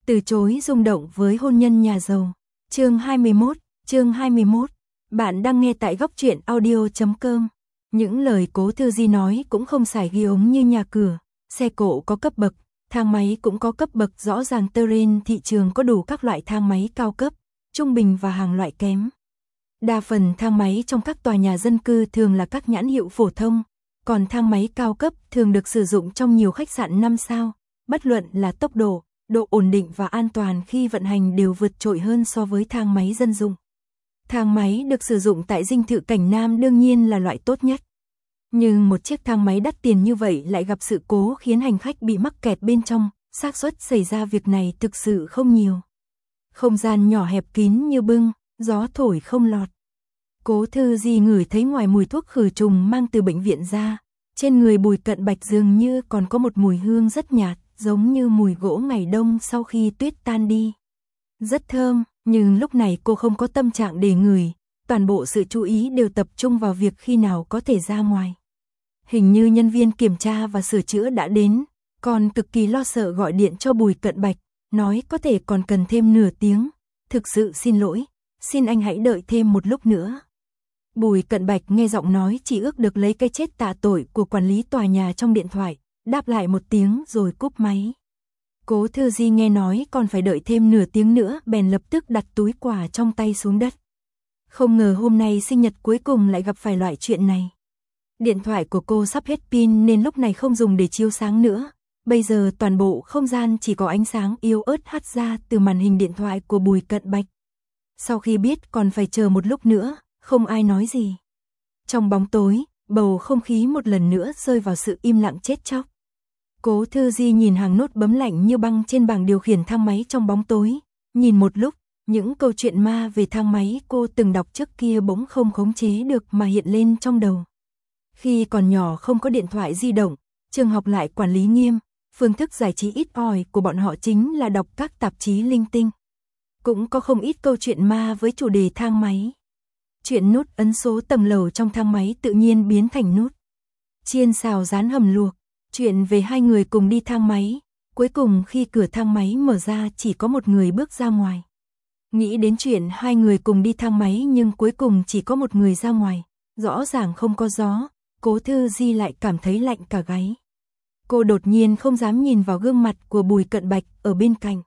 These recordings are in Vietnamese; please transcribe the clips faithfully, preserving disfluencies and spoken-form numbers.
Từ chối rung động với hôn nhân nhà giàu. Chương hai mươi mốt, chương hai mươi mốt. Bạn đang nghe tại góc truyện audio chấm com. Những lời Cố Thư Di nói cũng không xài ghi ống như nhà cửa, xe cộ có cấp bậc, thang máy cũng có cấp bậc rõ ràng. Trên thị trường có đủ các loại thang máy cao cấp, trung bình và hàng loại kém. Đa phần thang máy trong các tòa nhà dân cư thường là các nhãn hiệu phổ thông, còn thang máy cao cấp thường được sử dụng trong nhiều khách sạn năm sao, bất luận là tốc độ, độ ổn định và an toàn khi vận hành đều vượt trội hơn so với thang máy dân dụng. Thang máy được sử dụng tại dinh thự Cảnh Nam đương nhiên là loại tốt nhất. Nhưng một chiếc thang máy đắt tiền như vậy lại gặp sự cố khiến hành khách bị mắc kẹt bên trong, xác suất xảy ra việc này thực sự không nhiều. Không gian nhỏ hẹp kín như bưng, gió thổi không lọt. Cố Thư Di ngửi thấy ngoài mùi thuốc khử trùng mang từ bệnh viện ra, trên người Bùi Cận Bạch dường như còn có một mùi hương rất nhạt, giống như mùi gỗ ngày đông sau khi tuyết tan đi. Rất thơm, nhưng lúc này cô không có tâm trạng để ngửi, toàn bộ sự chú ý đều tập trung vào việc khi nào có thể ra ngoài. Hình như nhân viên kiểm tra và sửa chữa đã đến, còn cực kỳ lo sợ gọi điện cho Bùi Cận Bạch, nói có thể còn cần thêm nửa tiếng. Thực sự xin lỗi, xin anh hãy đợi thêm một lúc nữa. Bùi Cận Bạch nghe giọng nói chỉ ước được lấy cái chết tạ tội của quản lý tòa nhà trong điện thoại, đáp lại một tiếng rồi cúp máy. Cố Thư Di nghe nói còn phải đợi thêm nửa tiếng nữa bèn lập tức đặt túi quà trong tay xuống đất. Không ngờ hôm nay sinh nhật cuối cùng lại gặp phải loại chuyện này. Điện thoại của cô sắp hết pin nên lúc này không dùng để chiếu sáng nữa. Bây giờ toàn bộ không gian chỉ có ánh sáng yếu ớt hắt ra từ màn hình điện thoại của Bùi Cận Bạch. Sau khi biết còn phải chờ một lúc nữa, không ai nói gì. Trong bóng tối, bầu không khí một lần nữa rơi vào sự im lặng chết chóc. Cố Thư Di nhìn hàng nốt bấm lạnh như băng trên bảng điều khiển thang máy trong bóng tối. Nhìn một lúc, những câu chuyện ma về thang máy cô từng đọc trước kia bỗng không khống chế được mà hiện lên trong đầu. Khi còn nhỏ không có điện thoại di động, trường học lại quản lý nghiêm, phương thức giải trí ít ỏi của bọn họ chính là đọc các tạp chí linh tinh. Cũng có không ít câu chuyện ma với chủ đề thang máy. Chuyện nút ấn số tầng lầu trong thang máy tự nhiên biến thành nút chiên xào rán hầm luộc. Chuyện về hai người cùng đi thang máy, cuối cùng khi cửa thang máy mở ra chỉ có một người bước ra ngoài. Nghĩ đến chuyện hai người cùng đi thang máy nhưng cuối cùng chỉ có một người ra ngoài, rõ ràng không có gió, Cố Thư Di lại cảm thấy lạnh cả gáy. Cô đột nhiên không dám nhìn vào gương mặt của Bùi Cận Bạch ở bên cạnh.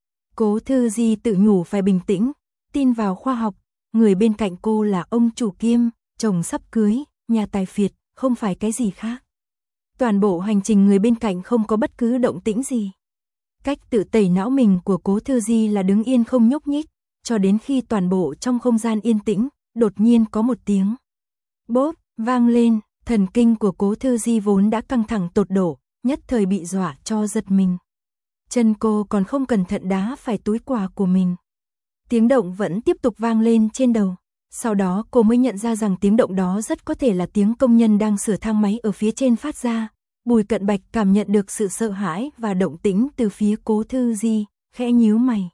Cố Thư Di tự nhủ phải bình tĩnh, tin vào khoa học, người bên cạnh cô là ông chủ kiêm, chồng sắp cưới, nhà tài phiệt, không phải cái gì khác. Toàn bộ hành trình người bên cạnh không có bất cứ động tĩnh gì. Cách tự tẩy não mình của Cố Thư Di là đứng yên không nhúc nhích, cho đến khi toàn bộ trong không gian yên tĩnh, đột nhiên có một tiếng bốp vang lên, thần kinh của Cố Thư Di vốn đã căng thẳng tột độ, nhất thời bị dọa cho giật mình. Chân cô còn không cẩn thận đá phải túi quà của mình. Tiếng động vẫn tiếp tục vang lên trên đầu. Sau đó cô mới nhận ra rằng tiếng động đó rất có thể là tiếng công nhân đang sửa thang máy ở phía trên phát ra. Bùi Cận Bạch cảm nhận được sự sợ hãi và động tĩnh từ phía Cố Thư Di, khẽ nhíu mày.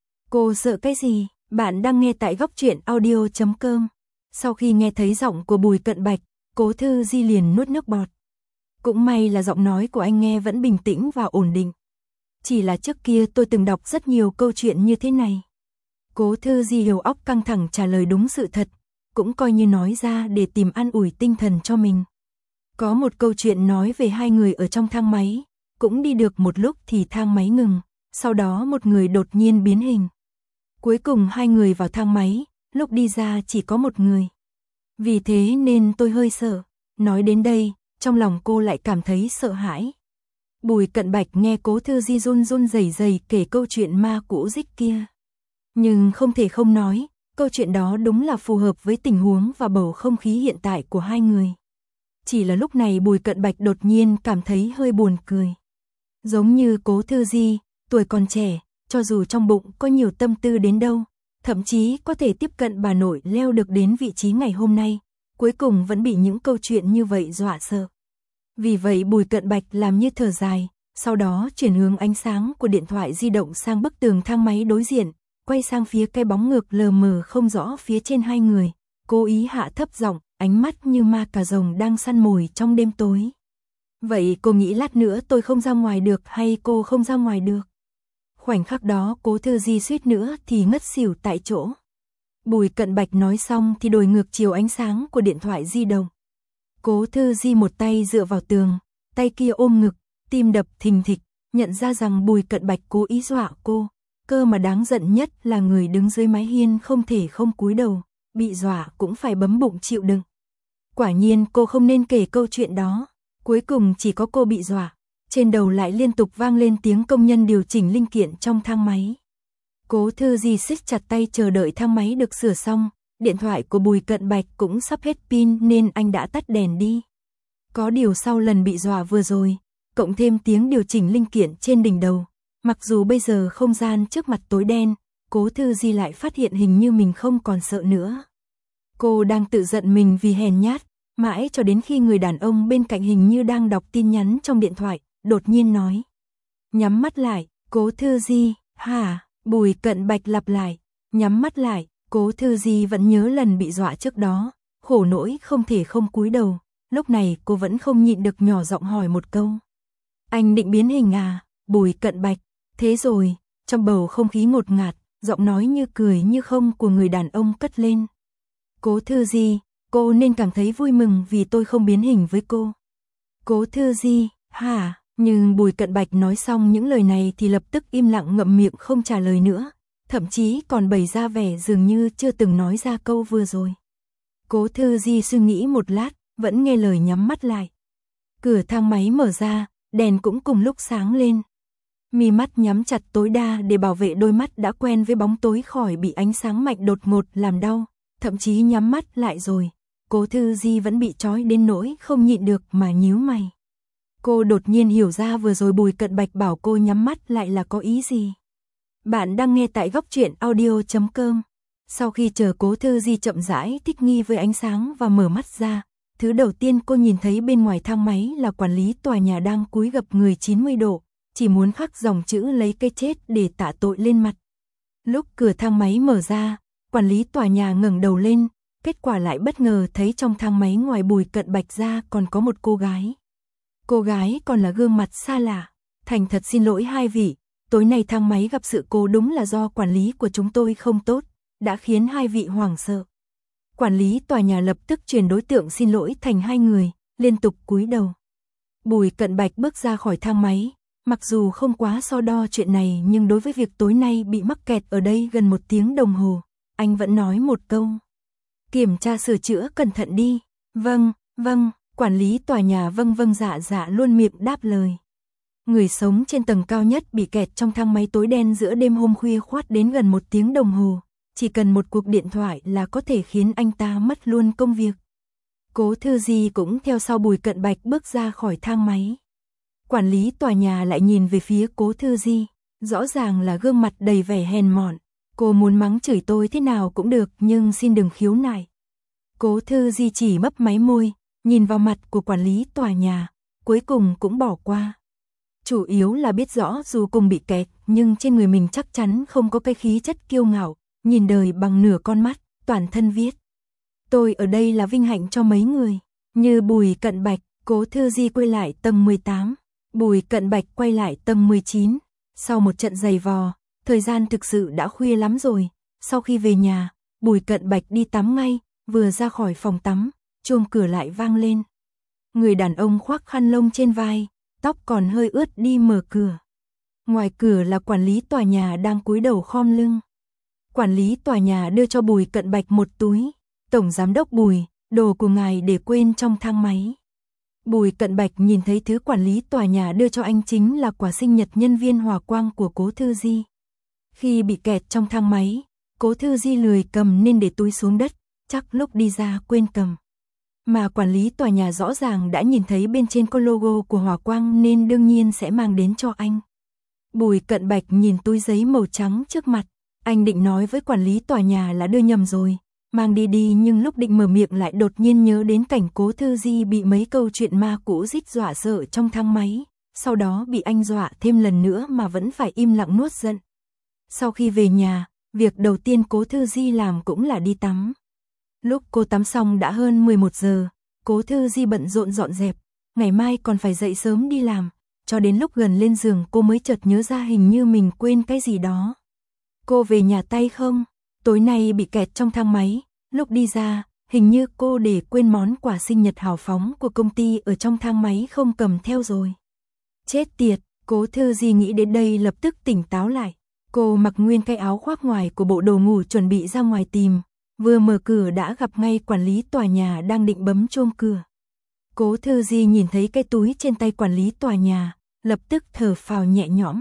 Cô sợ cái gì? Bạn đang nghe tại góc truyện audio chấm com. Sau khi nghe thấy giọng của Bùi Cận Bạch, Cố Thư Di liền nuốt nước bọt. Cũng may là giọng nói của anh nghe vẫn bình tĩnh và ổn định. Chỉ là trước kia tôi từng đọc rất nhiều câu chuyện như thế này. Cố Thư Di đầu óc căng thẳng trả lời đúng sự thật, cũng coi như nói ra để tìm an ủi tinh thần cho mình. Có một câu chuyện nói về hai người ở trong thang máy, cũng đi được một lúc thì thang máy ngừng, sau đó một người đột nhiên biến hình. Cuối cùng hai người vào thang máy, lúc đi ra chỉ có một người. Vì thế nên tôi hơi sợ. Nói đến đây, trong lòng cô lại cảm thấy sợ hãi. Bùi Cận Bạch nghe Cố Thư Di run run rẩy rẩy kể câu chuyện ma cũ rích kia. Nhưng không thể không nói, câu chuyện đó đúng là phù hợp với tình huống và bầu không khí hiện tại của hai người. Chỉ là lúc này Bùi Cận Bạch đột nhiên cảm thấy hơi buồn cười. Giống như Cố Thư Di, tuổi còn trẻ, cho dù trong bụng có nhiều tâm tư đến đâu, thậm chí có thể tiếp cận bà nội leo được đến vị trí ngày hôm nay, cuối cùng vẫn bị những câu chuyện như vậy dọa sợ. Vì vậy Bùi Cận Bạch làm như thở dài, sau đó chuyển hướng ánh sáng của điện thoại di động sang bức tường thang máy đối diện, quay sang phía cái bóng ngược lờ mờ không rõ phía trên hai người, cố ý hạ thấp giọng, ánh mắt như ma cà rồng đang săn mồi trong đêm tối. Vậy cô nghĩ lát nữa tôi không ra ngoài được hay cô không ra ngoài được? Khoảnh khắc đó Cố Thư Di suýt nữa thì ngất xỉu tại chỗ. Bùi Cận Bạch nói xong thì đổi ngược chiều ánh sáng của điện thoại di động. Cố Thư Di một tay dựa vào tường, tay kia ôm ngực, tim đập thình thịch, nhận ra rằng Bùi Cận Bạch cố ý dọa cô. Cơ mà đáng giận nhất là người đứng dưới mái hiên không thể không cúi đầu, bị dọa cũng phải bấm bụng chịu đựng. Quả nhiên cô không nên kể câu chuyện đó, cuối cùng chỉ có cô bị dọa. Trên đầu lại liên tục vang lên tiếng công nhân điều chỉnh linh kiện trong thang máy. Cố Thư Di siết chặt tay chờ đợi thang máy được sửa xong, điện thoại của Bùi Cận Bạch cũng sắp hết pin nên anh đã tắt đèn đi. Có điều sau lần bị dọa vừa rồi, cộng thêm tiếng điều chỉnh linh kiện trên đỉnh đầu, mặc dù bây giờ không gian trước mặt tối đen, Cố Thư Di lại phát hiện hình như mình không còn sợ nữa. Cô đang tự giận mình vì hèn nhát, mãi cho đến khi người đàn ông bên cạnh hình như đang đọc tin nhắn trong điện thoại, đột nhiên nói. Nhắm mắt lại, Cố Thư Di, hả? Bùi Cận Bạch lặp lại, nhắm mắt lại. Cố Thư Di vẫn nhớ lần bị dọa trước đó, khổ nỗi không thể không cúi đầu, lúc này cô vẫn không nhịn được nhỏ giọng hỏi một câu. Anh định biến hình à? Bùi Cận Bạch, thế rồi, trong bầu không khí ngột ngạt, giọng nói như cười như không của người đàn ông cất lên. Cố Thư Di, cô nên cảm thấy vui mừng vì tôi không biến hình với cô. Cố Thư Di, hả? Nhưng Bùi Cận Bạch nói xong những lời này thì lập tức im lặng ngậm miệng không trả lời nữa. Thậm chí còn bày ra vẻ dường như chưa từng nói ra câu vừa rồi. Cố Thư Di suy nghĩ một lát, vẫn nghe lời nhắm mắt lại. Cửa thang máy mở ra, đèn cũng cùng lúc sáng lên. Mi mắt nhắm chặt tối đa để bảo vệ đôi mắt đã quen với bóng tối khỏi bị ánh sáng mạnh đột ngột làm đau. Thậm chí nhắm mắt lại rồi, Cố Thư Di vẫn bị trói đến nỗi không nhịn được mà nhíu mày. Cô đột nhiên hiểu ra vừa rồi Bùi Cận Bạch bảo cô nhắm mắt lại là có ý gì. Bạn đang nghe tại góc truyện audio chấm com. Sau khi chờ Cố Thư Di chậm rãi thích nghi với ánh sáng và mở mắt ra, thứ đầu tiên cô nhìn thấy bên ngoài thang máy là quản lý tòa nhà đang cúi gập người chín mươi độ, chỉ muốn khắc dòng chữ lấy cái chết để tạ tội lên mặt. Lúc cửa thang máy mở ra, quản lý tòa nhà ngẩng đầu lên, kết quả lại bất ngờ thấy trong thang máy ngoài Bùi Cận Bạch ra còn có một cô gái. Cô gái còn là gương mặt xa lạ. Thành thật xin lỗi hai vị, tối nay thang máy gặp sự cố đúng là do quản lý của chúng tôi không tốt, đã khiến hai vị hoảng sợ. Quản lý tòa nhà lập tức chuyển đối tượng xin lỗi thành hai người, liên tục cúi đầu. Bùi Cận Bạch bước ra khỏi thang máy, mặc dù không quá so đo chuyện này nhưng đối với việc tối nay bị mắc kẹt ở đây gần một tiếng đồng hồ, anh vẫn nói một câu. Kiểm tra sửa chữa cẩn thận đi. Vâng, vâng, quản lý tòa nhà vâng vâng dạ dạ luôn miệng đáp lời. Người sống trên tầng cao nhất bị kẹt trong thang máy tối đen giữa đêm hôm khuya khoắt đến gần một tiếng đồng hồ. Chỉ cần một cuộc điện thoại là có thể khiến anh ta mất luôn công việc. Cố Thư Di cũng theo sau Bùi Cận Bạch bước ra khỏi thang máy. Quản lý tòa nhà lại nhìn về phía Cố Thư Di, rõ ràng là gương mặt đầy vẻ hèn mọn. Cô muốn mắng chửi tôi thế nào cũng được nhưng xin đừng khiếu nại. Cố Thư Di chỉ mấp máy môi, nhìn vào mặt của quản lý tòa nhà, cuối cùng cũng bỏ qua. Chủ yếu là biết rõ dù cùng bị kẹt nhưng trên người mình chắc chắn không có cái khí chất kiêu ngạo, nhìn đời bằng nửa con mắt, toàn thân viết. Tôi ở đây là vinh hạnh cho mấy người, như Bùi Cận Bạch. Cố Thư Di quay lại tầng mười tám, Bùi Cận Bạch quay lại tầng mười chín. Sau một trận giày vò, thời gian thực sự đã khuya lắm rồi. Sau khi về nhà, Bùi Cận Bạch đi tắm ngay, vừa ra khỏi phòng tắm, chuông cửa lại vang lên. Người đàn ông khoác khăn lông trên vai, tóc còn hơi ướt đi mở cửa. Ngoài cửa là quản lý tòa nhà đang cúi đầu khom lưng. Quản lý tòa nhà đưa cho Bùi Cận Bạch một túi. Tổng giám đốc Bùi, đồ của ngài để quên trong thang máy. Bùi Cận Bạch nhìn thấy thứ quản lý tòa nhà đưa cho anh chính là quà sinh nhật nhân viên Hòa Quang của Cố Thư Di. Khi bị kẹt trong thang máy, Cố Thư Di lười cầm nên để túi xuống đất, chắc lúc đi ra quên cầm. Mà quản lý tòa nhà rõ ràng đã nhìn thấy bên trên có logo của Hòa Quang nên đương nhiên sẽ mang đến cho anh. Bùi Cận Bạch nhìn túi giấy màu trắng trước mặt, anh định nói với quản lý tòa nhà là đưa nhầm rồi, mang đi đi nhưng lúc định mở miệng lại đột nhiên nhớ đến cảnh Cố Thư Di bị mấy câu chuyện ma cũ rít dọa sợ trong thang máy, sau đó bị anh dọa thêm lần nữa mà vẫn phải im lặng nuốt giận. Sau khi về nhà, việc đầu tiên Cố Thư Di làm cũng là đi tắm. Lúc cô tắm xong đã hơn mười một giờ, Cố Thư Di bận rộn dọn dẹp, ngày mai còn phải dậy sớm đi làm, cho đến lúc gần lên giường cô mới chợt nhớ ra hình như mình quên cái gì đó. Cô về nhà tay không? Tối nay bị kẹt trong thang máy, lúc đi ra, hình như cô để quên món quà sinh nhật hào phóng của công ty ở trong thang máy không cầm theo rồi. Chết tiệt, Cố Thư Di nghĩ đến đây lập tức tỉnh táo lại. Cô mặc nguyên cái áo khoác ngoài của bộ đồ ngủ chuẩn bị ra ngoài tìm, vừa mở cửa đã gặp ngay quản lý tòa nhà đang định bấm chuông cửa. Cố Thư Di nhìn thấy cái túi trên tay quản lý tòa nhà, lập tức thở phào nhẹ nhõm.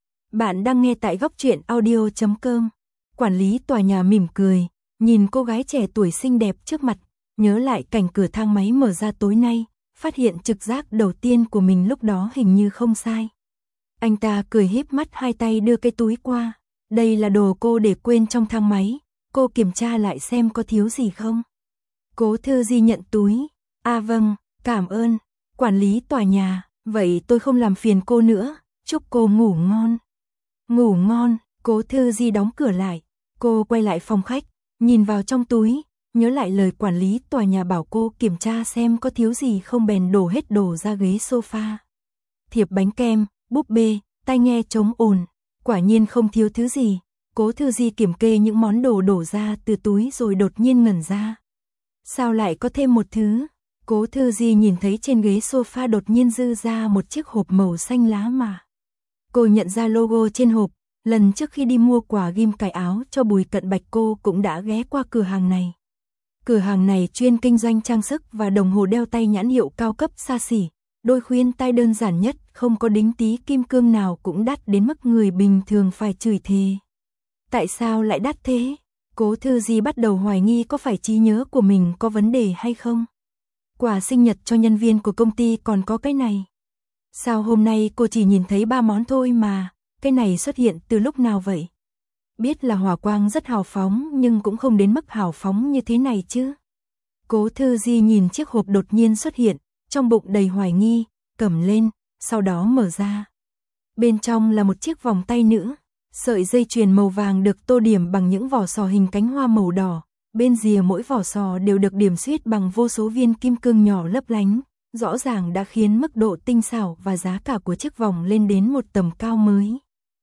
Bạn đang nghe tại góc truyện audio chấm com. Quản lý tòa nhà mỉm cười, nhìn cô gái trẻ tuổi xinh đẹp trước mặt, nhớ lại cảnh cửa thang máy mở ra tối nay, phát hiện trực giác đầu tiên của mình lúc đó hình như không sai. Anh ta cười híp mắt, hai tay đưa cái túi qua. Đây là đồ cô để quên trong thang máy, cô kiểm tra lại xem có thiếu gì không. Cố Thư Di nhận túi. À vâng, cảm ơn, quản lý tòa nhà, vậy tôi không làm phiền cô nữa, chúc cô ngủ ngon. Ngủ ngon, Cố Thư Di đóng cửa lại, cô quay lại phòng khách, nhìn vào trong túi, nhớ lại lời quản lý tòa nhà bảo cô kiểm tra xem có thiếu gì không bèn đổ hết đồ ra ghế sofa. Thiệp bánh kem, búp bê, tai nghe chống ồn, quả nhiên không thiếu thứ gì. Cố Thư Di kiểm kê những món đồ đổ ra từ túi rồi đột nhiên ngẩn ra. Sao lại có thêm một thứ? Cố Thư Di nhìn thấy trên ghế sofa đột nhiên dư ra một chiếc hộp màu xanh lá mà. Cô nhận ra logo trên hộp, lần trước khi đi mua quà ghim cài áo cho Bùi Cận Bạch cô cũng đã ghé qua cửa hàng này. Cửa hàng này chuyên kinh doanh trang sức và đồng hồ đeo tay nhãn hiệu cao cấp xa xỉ, đôi khuyên tai đơn giản nhất, không có đính tí kim cương nào cũng đắt đến mức người bình thường phải chửi thề. Tại sao lại đắt thế? Cố Thư Di bắt đầu hoài nghi có phải trí nhớ của mình có vấn đề hay không. Quà sinh nhật cho nhân viên của công ty còn có cái này. Sao hôm nay cô chỉ nhìn thấy ba món thôi mà, cái này xuất hiện từ lúc nào vậy? Biết là hỏa quang rất hào phóng nhưng cũng không đến mức hào phóng như thế này chứ. Cố Thư Di nhìn chiếc hộp đột nhiên xuất hiện, trong bụng đầy hoài nghi, cầm lên, sau đó mở ra. Bên trong là một chiếc vòng tay nữ, sợi dây chuyền màu vàng được tô điểm bằng những vỏ sò hình cánh hoa màu đỏ, bên rìa mỗi vỏ sò đều được điểm xuyết bằng vô số viên kim cương nhỏ lấp lánh, rõ ràng đã khiến mức độ tinh xảo và giá cả của chiếc vòng lên đến một tầm cao mới.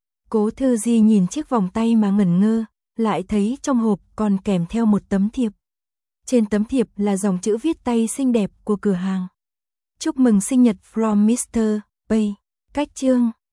Cố Thư Di nhìn chiếc vòng tay mà ngẩn ngơ, lại thấy trong hộp còn kèm theo một tấm thiệp. Trên tấm thiệp là dòng chữ viết tay xinh đẹp của cửa hàng. Chúc mừng sinh nhật from mít tơ Pay. Cách chương